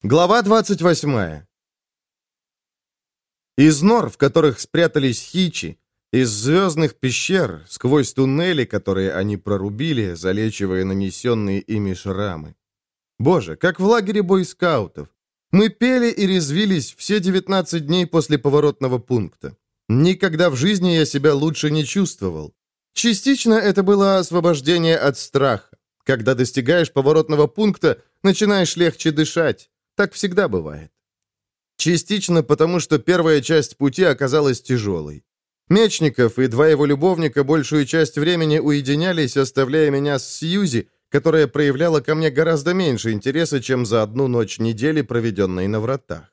Глава 28. Из нор, в которых спрятались хичи, из звездных пещер, сквозь туннели, которые они прорубили, залечивая нанесенные ими шрамы. Боже, как в лагере бойскаутов. Мы пели и резвились все 19 дней после поворотного пункта. Никогда в жизни я себя лучше не чувствовал. Частично это было освобождение от страха. Когда достигаешь поворотного пункта, начинаешь легче дышать. Так всегда бывает. Частично потому, что первая часть пути оказалась тяжелой. Мечников и два его любовника большую часть времени уединялись, оставляя меня с Сьюзи, которая проявляла ко мне гораздо меньше интереса, чем за одну ночь недели, проведенной на вратах.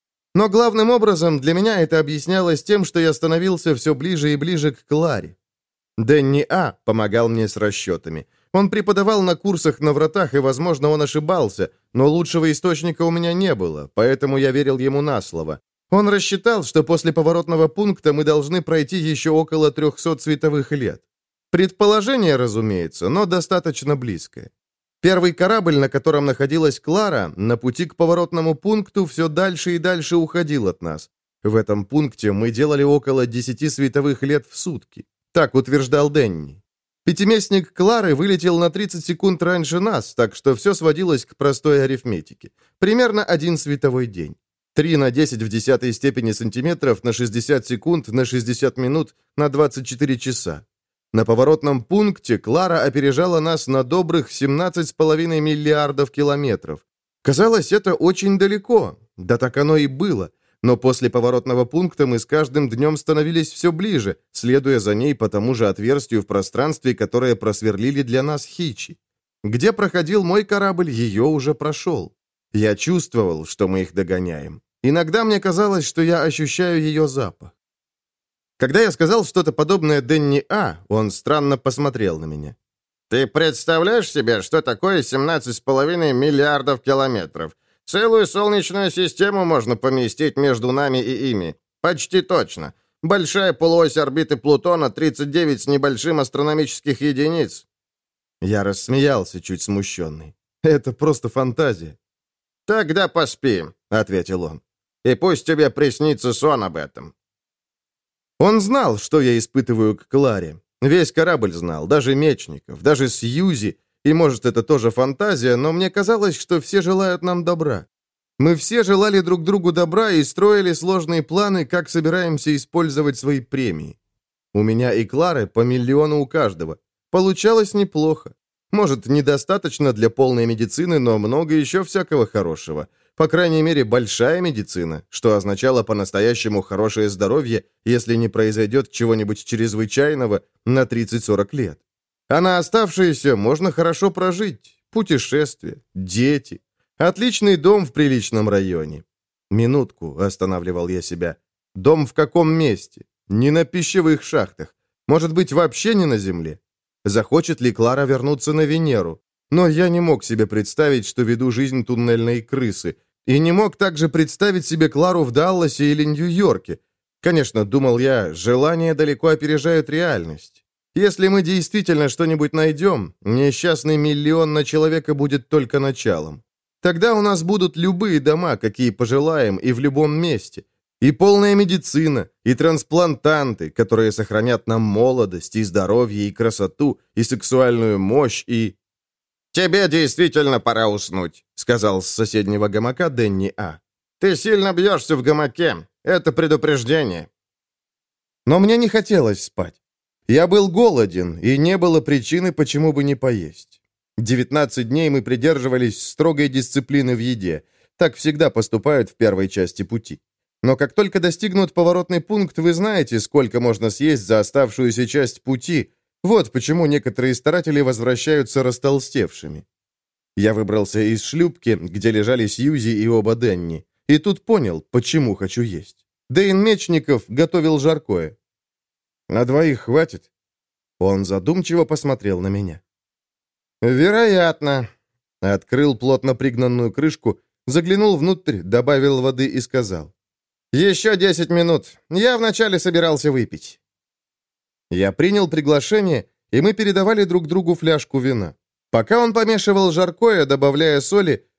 Но главным образом для меня это объяснялось тем, что я становился все ближе и ближе к Кларе. Дэнни А. помогал мне с расчетами. Он преподавал на курсах на вратах, и, возможно, он ошибался, но лучшего источника у меня не было, поэтому я верил ему на слово. Он рассчитал, что после поворотного пункта мы должны пройти еще около 300 световых лет. Предположение, разумеется, но достаточно близкое. Первый корабль, на котором находилась Клара, на пути к поворотному пункту все дальше и дальше уходил от нас. В этом пункте мы делали около 10 световых лет в сутки. Так утверждал Дэнни. Пятиместник Клары вылетел на 30 секунд раньше нас, так что все сводилось к простой арифметике. Примерно 1 световой день. 3 на 10 в десятой степени сантиметров на 60 секунд, на 60 минут, на 24 часа. На поворотном пункте Клара опережала нас на добрых 17,5 миллиардов километров. Казалось, это очень далеко. Да так оно и было. Но после поворотного пункта мы с каждым днем становились все ближе, следуя за ней по тому же отверстию в пространстве, которое просверлили для нас хичи. Где проходил мой корабль, ее уже прошел. Я чувствовал, что мы их догоняем. Иногда мне казалось, что я ощущаю ее запах. Когда я сказал что-то подобное Дэнни А., он странно посмотрел на меня. «Ты представляешь себе, что такое 17,5 миллиардов километров? Целую Солнечную систему можно поместить между нами и ими. Почти точно. Большая полуось орбиты Плутона 39 с небольшим астрономических единиц». Я рассмеялся, чуть смущенный. «Это просто фантазия». «Тогда поспи», — ответил он. «И пусть тебе приснится сон об этом». Он знал, что я испытываю к Кларе. Весь корабль знал, даже Мечников, даже Сьюзи. И, может, это тоже фантазия, но мне казалось, что все желают нам добра. Мы все желали друг другу добра и строили сложные планы, как собираемся использовать свои премии. У меня и Клары по миллиону у каждого. Получалось неплохо. Может, недостаточно для полной медицины, но много еще всякого хорошего. По крайней мере, большая медицина, что означало по-настоящему хорошее здоровье, если не произойдет чего-нибудь чрезвычайного на 30-40 лет. А на оставшиеся можно хорошо прожить. Путешествия, дети, отличный дом в приличном районе. Минутку, останавливал я себя. Дом в каком месте? Не на пищевых шахтах. Может быть, вообще не на Земле? Захочет ли Клара вернуться на Венеру? Но я не мог себе представить, что веду жизнь туннельной крысы. И не мог также представить себе Клару в Далласе или Нью-Йорке. Конечно, думал я, желания далеко опережают реальность. Если мы действительно что-нибудь найдем, несчастный миллион на человека будет только началом. Тогда у нас будут любые дома, какие пожелаем, и в любом месте. И полная медицина, и трансплантанты, которые сохранят нам молодость, и здоровье, и красоту, и сексуальную мощь, и... «Тебе действительно пора уснуть», — сказал с соседнего гамака Дэнни А. «Ты сильно бьешься в гамаке. Это предупреждение». Но мне не хотелось спать. Я был голоден, и не было причины, почему бы не поесть. 19 дней мы придерживались строгой дисциплины в еде. Так всегда поступают в первой части пути. Но как только достигнут поворотный пункт, вы знаете, сколько можно съесть за оставшуюся часть пути. Вот почему некоторые старатели возвращаются растолстевшими. Я выбрался из шлюпки, где лежали Сьюзи и оба Дэнни, и тут понял, почему хочу есть. Дэйн Мечников готовил жаркое. «На двоих хватит?» Он задумчиво посмотрел на меня. «Вероятно». Открыл плотно пригнанную крышку, заглянул внутрь, добавил воды и сказал. «Еще 10 минут. Я вначале собирался выпить». Я принял приглашение, и мы передавали друг другу фляжку вина. Пока он помешивал жаркое, добавляя соли,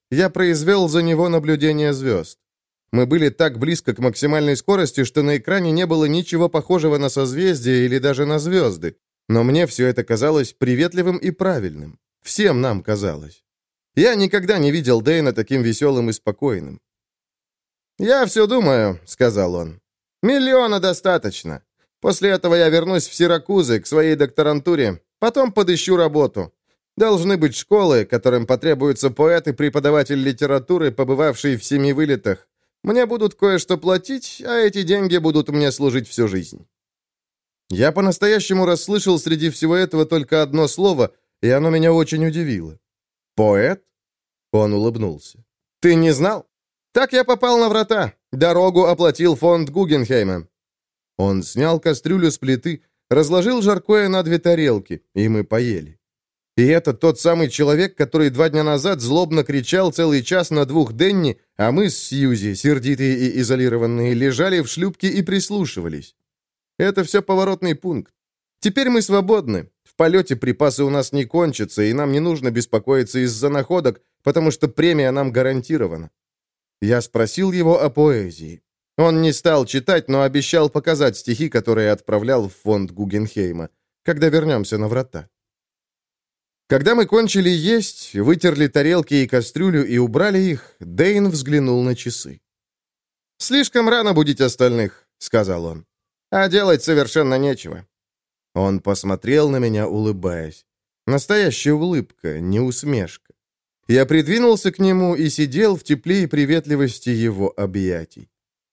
Я произвел за него наблюдение звезд. Мы были так близко к максимальной скорости, что на экране не было ничего похожего на созвездия или даже на звезды. Но мне все это казалось приветливым и правильным. Всем нам казалось. Я никогда не видел Дэйна таким веселым и спокойным. «Я все думаю», — сказал он. «1 достаточно. После этого я вернусь в Сиракузы, к своей докторантуре. Потом подыщу работу. Должны быть школы, которым потребуется поэт и преподаватель литературы, побывавший в 7 вылетах. Мне будут кое-что платить, а эти деньги будут мне служить всю жизнь». Я по-настоящему расслышал среди всего этого только одно слово, и оно меня очень удивило. «Поэт?» Он улыбнулся. «Ты не знал? Так я попал на врата. Дорогу оплатил фонд Гугенхейма». Он снял кастрюлю с плиты, разложил жаркое на 2 тарелки, и мы поели. И это тот самый человек, который 2 дня назад злобно кричал целый час на 2 Денни, а мы с Сьюзи, сердитые и изолированные, лежали в шлюпке и прислушивались. Это все поворотный пункт. Теперь мы свободны. В полете припасы у нас не кончатся, и нам не нужно беспокоиться из-за находок, потому что премия нам гарантирована. Я спросил его о поэзии. Он не стал читать, но обещал показать стихи, которые отправлял в фонд Гугенхейма, когда вернемся на врата. Когда мы кончили есть, вытерли тарелки и кастрюлю и убрали их, Дэйн взглянул на часы. «Слишком рано будить остальных», — сказал он. «А делать совершенно нечего». Он посмотрел на меня, улыбаясь. Настоящая улыбка, не усмешка. Я придвинулся к нему и сидел в тепле и приветливости его объятий.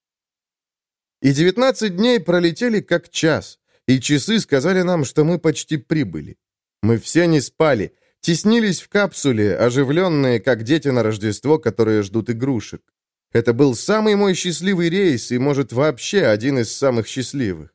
И 19 дней пролетели как час, и часы сказали нам, что мы почти прибыли. Мы все не спали, теснились в капсуле, оживленные, как дети на Рождество, которые ждут игрушек. Это был самый мой счастливый рейс и, может, вообще один из самых счастливых.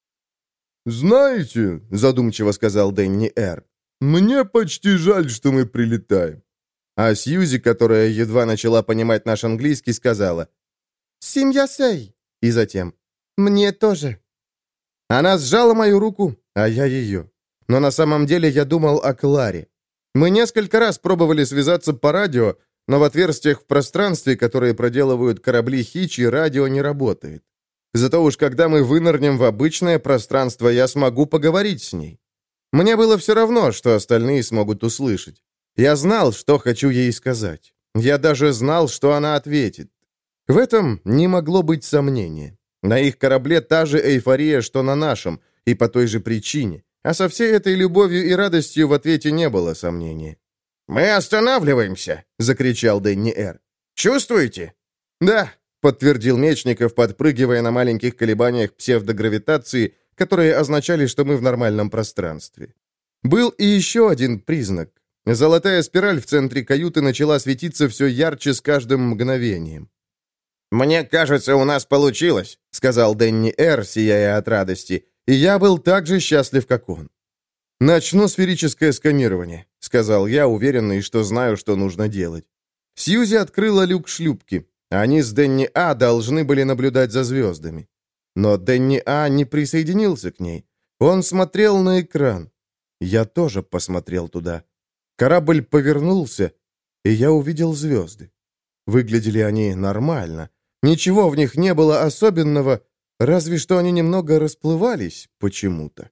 «Знаете, — задумчиво сказал Дэнни Р., — мне почти жаль, что мы прилетаем». А Сьюзи, которая едва начала понимать наш английский, сказала «Семья сей», и затем «Мне тоже». Она сжала мою руку, а я ее. Но на самом деле я думал о Кларе. Мы несколько раз пробовали связаться по радио, но в отверстиях в пространстве, которые проделывают корабли Хичи, радио не работает. Зато уж когда мы вынырнем в обычное пространство, я смогу поговорить с ней. Мне было все равно, что остальные смогут услышать. Я знал, что хочу ей сказать. Я даже знал, что она ответит. В этом не могло быть сомнения. На их корабле та же эйфория, что на нашем, и по той же причине. А со всей этой любовью и радостью в ответе не было сомнения. «Мы останавливаемся!» — закричал Дэнни Р. «Чувствуете?» «Да», — подтвердил Мечников, подпрыгивая на маленьких колебаниях псевдогравитации, которые означали, что мы в нормальном пространстве. Был и еще один признак. Золотая спираль в центре каюты начала светиться все ярче с каждым мгновением. «Мне кажется, у нас получилось», — сказал Дэнни Р., сияя от радости, и я был так же счастлив, как он. «Начну сферическое сканирование», — сказал я, уверенный, что знаю, что нужно делать. Сьюзи открыла люк шлюпки. Они с Дэнни А. должны были наблюдать за звездами. Но Дэнни А. не присоединился к ней. Он смотрел на экран. Я тоже посмотрел туда. Корабль повернулся, и я увидел звезды. Выглядели они нормально. Ничего в них не было особенного, разве что они немного расплывались почему-то.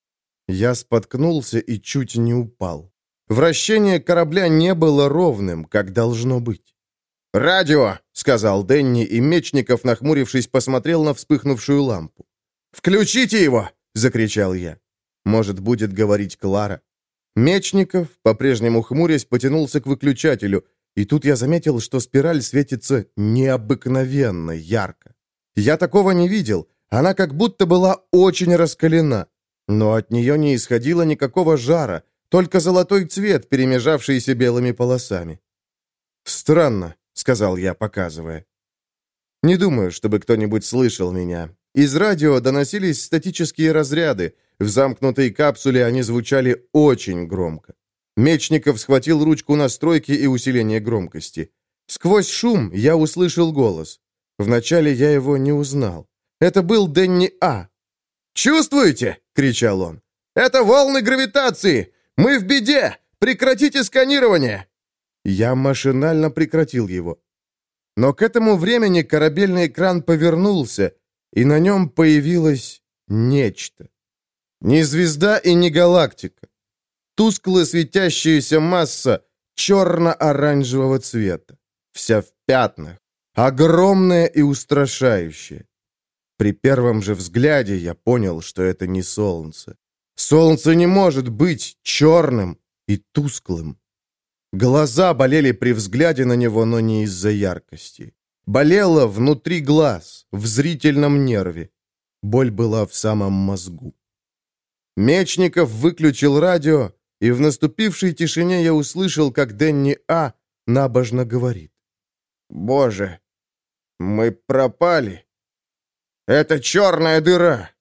Я споткнулся и чуть не упал. Вращение корабля не было ровным, как должно быть. «Радио!» — сказал Дэнни, и Мечников, нахмурившись, посмотрел на вспыхнувшую лампу. «Включите его!» — закричал я. «Может, будет говорить Клара?» Мечников, по-прежнему хмурясь, потянулся к выключателю, и тут я заметил, что спираль светится необыкновенно ярко. Я такого не видел, она как будто была очень раскалена, но от нее не исходило никакого жара, только золотой цвет, перемежавшийся белыми полосами. «Странно», — сказал я, показывая. Не думаю, чтобы кто-нибудь слышал меня. Из радио доносились статические разряды, в замкнутой капсуле они звучали очень громко. Мечников схватил ручку настройки и усиления громкости. Сквозь шум я услышал голос. Вначале я его не узнал. Это был Дэнни А. «Чувствуете?» — кричал он. «Это волны гравитации! Мы в беде! Прекратите сканирование!» Я машинально прекратил его. Но к этому времени корабельный экран повернулся, и на нем появилось нечто. Не звезда и не галактика. Тускло светящаяся масса черно-оранжевого цвета. Вся в пятнах. Огромная и устрашающая. При первом же взгляде я понял, что это не солнце. Солнце не может быть черным и тусклым. Глаза болели при взгляде на него, но не из-за яркости. Болело внутри глаз, в зрительном нерве. Боль была в самом мозгу. Мечников выключил радио, и в наступившей тишине я услышал, как Дэнни А. набожно говорит. «Боже, мы пропали. Это черная дыра.